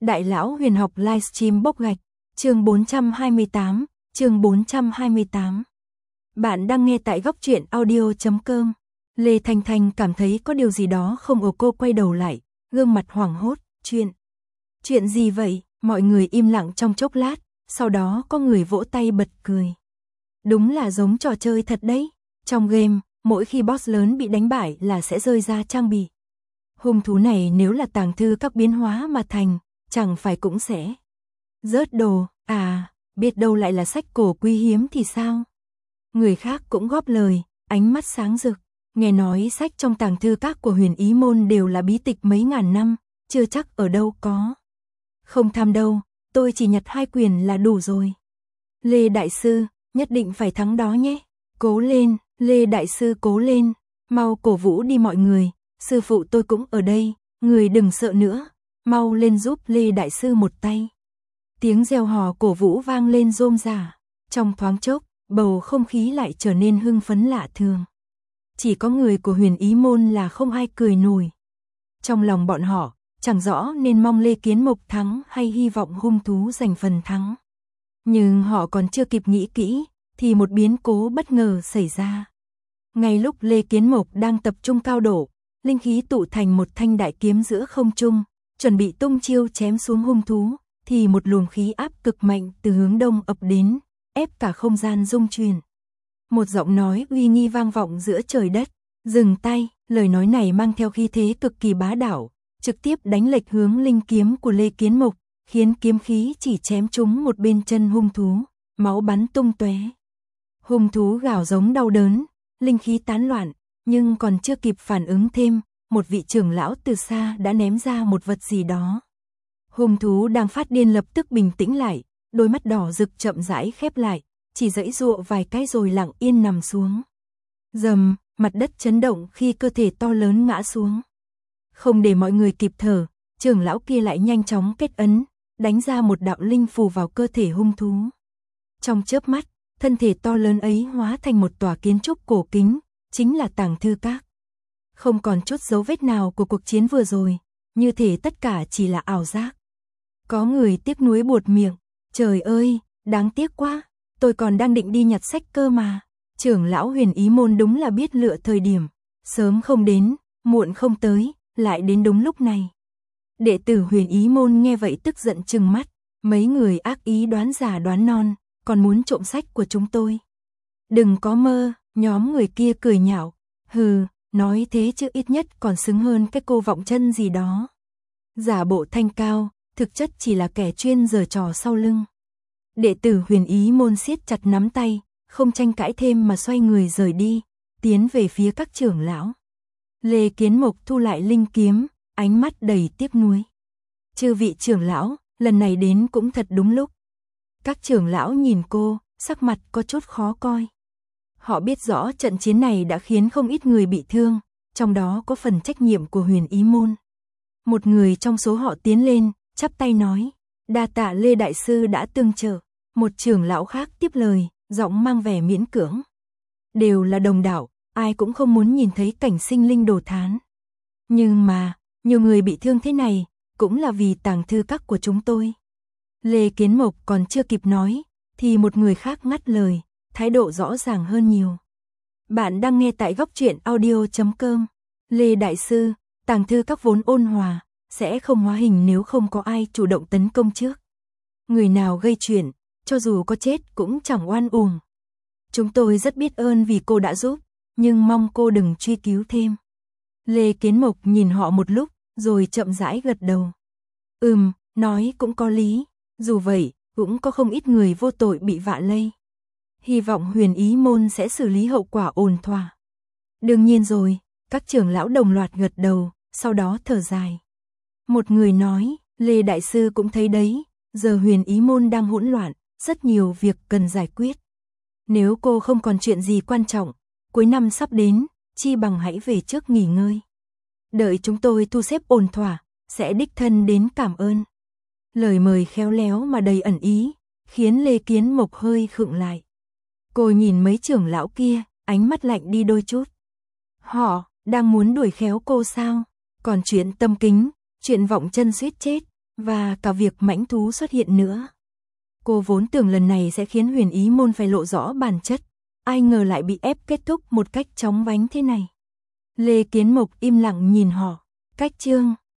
Đại lão huyền học livestream bốc gạch, chương 428, chương 428. Bạn đang nghe tại góc truyện audio.com. Lê Thanh Thanh cảm thấy có điều gì đó không ổn, cô quay đầu lại, gương mặt hoảng hốt, chuyện gì vậy? Mọi người im lặng trong chốc lát, sau đó có người vỗ tay bật cười. Đúng là giống trò chơi thật đấy, trong game, mỗi khi boss lớn bị đánh bại là sẽ rơi ra trang bị. Hung thú này nếu là tàng thư các biến hóa mà thành, chẳng phải cũng sẽ rớt đồ, biết đâu lại là sách cổ quý hiếm thì sao? Người khác cũng góp lời, ánh mắt sáng rực, nghe nói sách trong tàng thư các của Huyền Ý Môn đều là bí tịch mấy ngàn năm, chưa chắc ở đâu có. Không tham đâu, tôi chỉ nhặt 2 quyển là đủ rồi. Lê Đại Sư, nhất định phải thắng đó nhé. Cố lên, Lê Đại Sư cố lên, mau cổ vũ đi mọi người, sư phụ tôi cũng ở đây, người đừng sợ nữa, mau lên giúp Lê Đại Sư một tay. Tiếng reo hò cổ vũ vang lên rôm rả, trong thoáng chốc, bầu không khí lại trở nên hưng phấn lạ thường. Chỉ có người của Huyền Ý Môn là không ai cười nổi. Trong lòng bọn họ, chẳng rõ nên mong Lê Kiến Mộc thắng hay hy vọng hung thú giành phần thắng. Nhưng họ còn chưa kịp nghĩ kỹ, thì một biến cố bất ngờ xảy ra. Ngay lúc Lê Kiến Mộc đang tập trung cao độ, linh khí tụ thành một thanh đại kiếm giữa không trung, chuẩn bị tung chiêu chém xuống hung thú, thì một luồng khí áp cực mạnh từ hướng đông ập đến, ép cả không gian rung chuyển. Một giọng nói uy nghi vang vọng giữa trời đất, dừng tay, lời nói này mang theo khí thế cực kỳ bá đạo, trực tiếp đánh lệch hướng linh kiếm của Lê Kiến Mộc, khiến kiếm khí chỉ chém trúng một bên chân hung thú, máu bắn tung tóe. Hung thú gào giống đau đớn, linh khí tán loạn, nhưng còn chưa kịp phản ứng thêm, một vị trưởng lão từ xa đã ném ra một vật gì đó. Hung thú đang phát điên lập tức bình tĩnh lại, đôi mắt đỏ rực chậm rãi khép lại, chỉ giãy giụa vài cái rồi lặng yên nằm xuống. Rầm, mặt đất chấn động khi cơ thể to lớn ngã xuống. Không để mọi người kịp thở, trưởng lão kia lại nhanh chóng kết ấn, đánh ra một đạo linh phù vào cơ thể hung thú. Trong chớp mắt, thân thể to lớn ấy hóa thành một tòa kiến trúc cổ kính, chính là tàng thư các. Không còn chút dấu vết nào của cuộc chiến vừa rồi, như thể tất cả chỉ là ảo giác. Có người tiếc nuối buột miệng, trời ơi, đáng tiếc quá, tôi còn đang định đi nhặt sách cơ mà. Trưởng lão Huyền Ý Môn đúng là biết lựa thời điểm, sớm không đến, muộn không tới, lại đến đúng lúc này. Đệ tử Huyền Ý Môn nghe vậy tức giận trừng mắt, mấy người ác ý đoán giả đoán non, còn muốn trộm sách của chúng tôi. Đừng có mơ, nhóm người kia cười nhạo, hừ, nói thế chứ ít nhất còn xứng hơn cái cô vọng chân gì đó. Giả bộ thanh cao, thực chất chỉ là kẻ chuyên giở trò sau lưng. Đệ tử Huyền Ý Môn siết chặt nắm tay, không tranh cãi thêm mà xoay người rời đi, tiến về phía các trưởng lão. Lê Kiến Mộc thu lại linh kiếm, ánh mắt đầy tiếc nuối. Chư vị trưởng lão, lần này đến cũng thật đúng lúc. Các trưởng lão nhìn cô, sắc mặt có chút khó coi. Họ biết rõ trận chiến này đã khiến không ít người bị thương, trong đó có phần trách nhiệm của Huyền Ý Môn. Một người trong số họ tiến lên, chắp tay nói, đa tạ Lê Đại Sư đã tương trợ. Một trưởng lão khác tiếp lời, giọng mang vẻ miễn cưỡng. Đều là đồng đạo, ai cũng không muốn nhìn thấy cảnh sinh linh đổ thán. Nhưng mà, nhiều người bị thương thế này, cũng là vì tàng thư các của chúng tôi. Lê Kiến Mộc còn chưa kịp nói, thì một người khác ngắt lời, thái độ rõ ràng hơn nhiều. Bạn đang nghe tại góc truyện audio.com. Lê Đại Sư, tàng thư các vốn ôn hòa, sẽ không hóa hình nếu không có ai chủ động tấn công trước. Người nào gây chuyện, cho dù có chết cũng chẳng oan uổng. Chúng tôi rất biết ơn vì cô đã giúp, nhưng mong cô đừng truy cứu thêm. Lê Kiến Mộc nhìn họ một lúc, rồi chậm rãi gật đầu. Nói cũng có lý, dù vậy, cũng có không ít người vô tội bị vạ lây. Hy vọng Huyền Ý Môn sẽ xử lý hậu quả ổn thỏa. Đương nhiên rồi, các trưởng lão đồng loạt gật đầu, sau đó thở dài. Một người nói, Lê Đại Sư cũng thấy đấy, giờ Huyền Ý Môn đang hỗn loạn, rất nhiều việc cần giải quyết. Nếu cô không còn chuyện gì quan trọng, cuối năm sắp đến, chi bằng hãy về trước nghỉ ngơi. Đợi chúng tôi thu xếp ổn thỏa, sẽ đích thân đến cảm ơn. Lời mời khéo léo mà đầy ẩn ý, khiến Lê Kiến Mộc hơi khựng lại. Cô nhìn mấy trưởng lão kia, ánh mắt lạnh đi đôi chút. Họ đang muốn đuổi khéo cô sao? Còn chuyện tâm kính, chuyện vọng chân suýt chết, và cả việc mãnh thú xuất hiện nữa. Cô vốn tưởng lần này sẽ khiến Huyền Ý môn phải lộ rõ bản chất, ai ngờ lại bị ép kết thúc một cách chóng vánh thế này. Lê Kiến Mộc im lặng nhìn họ. Cách chương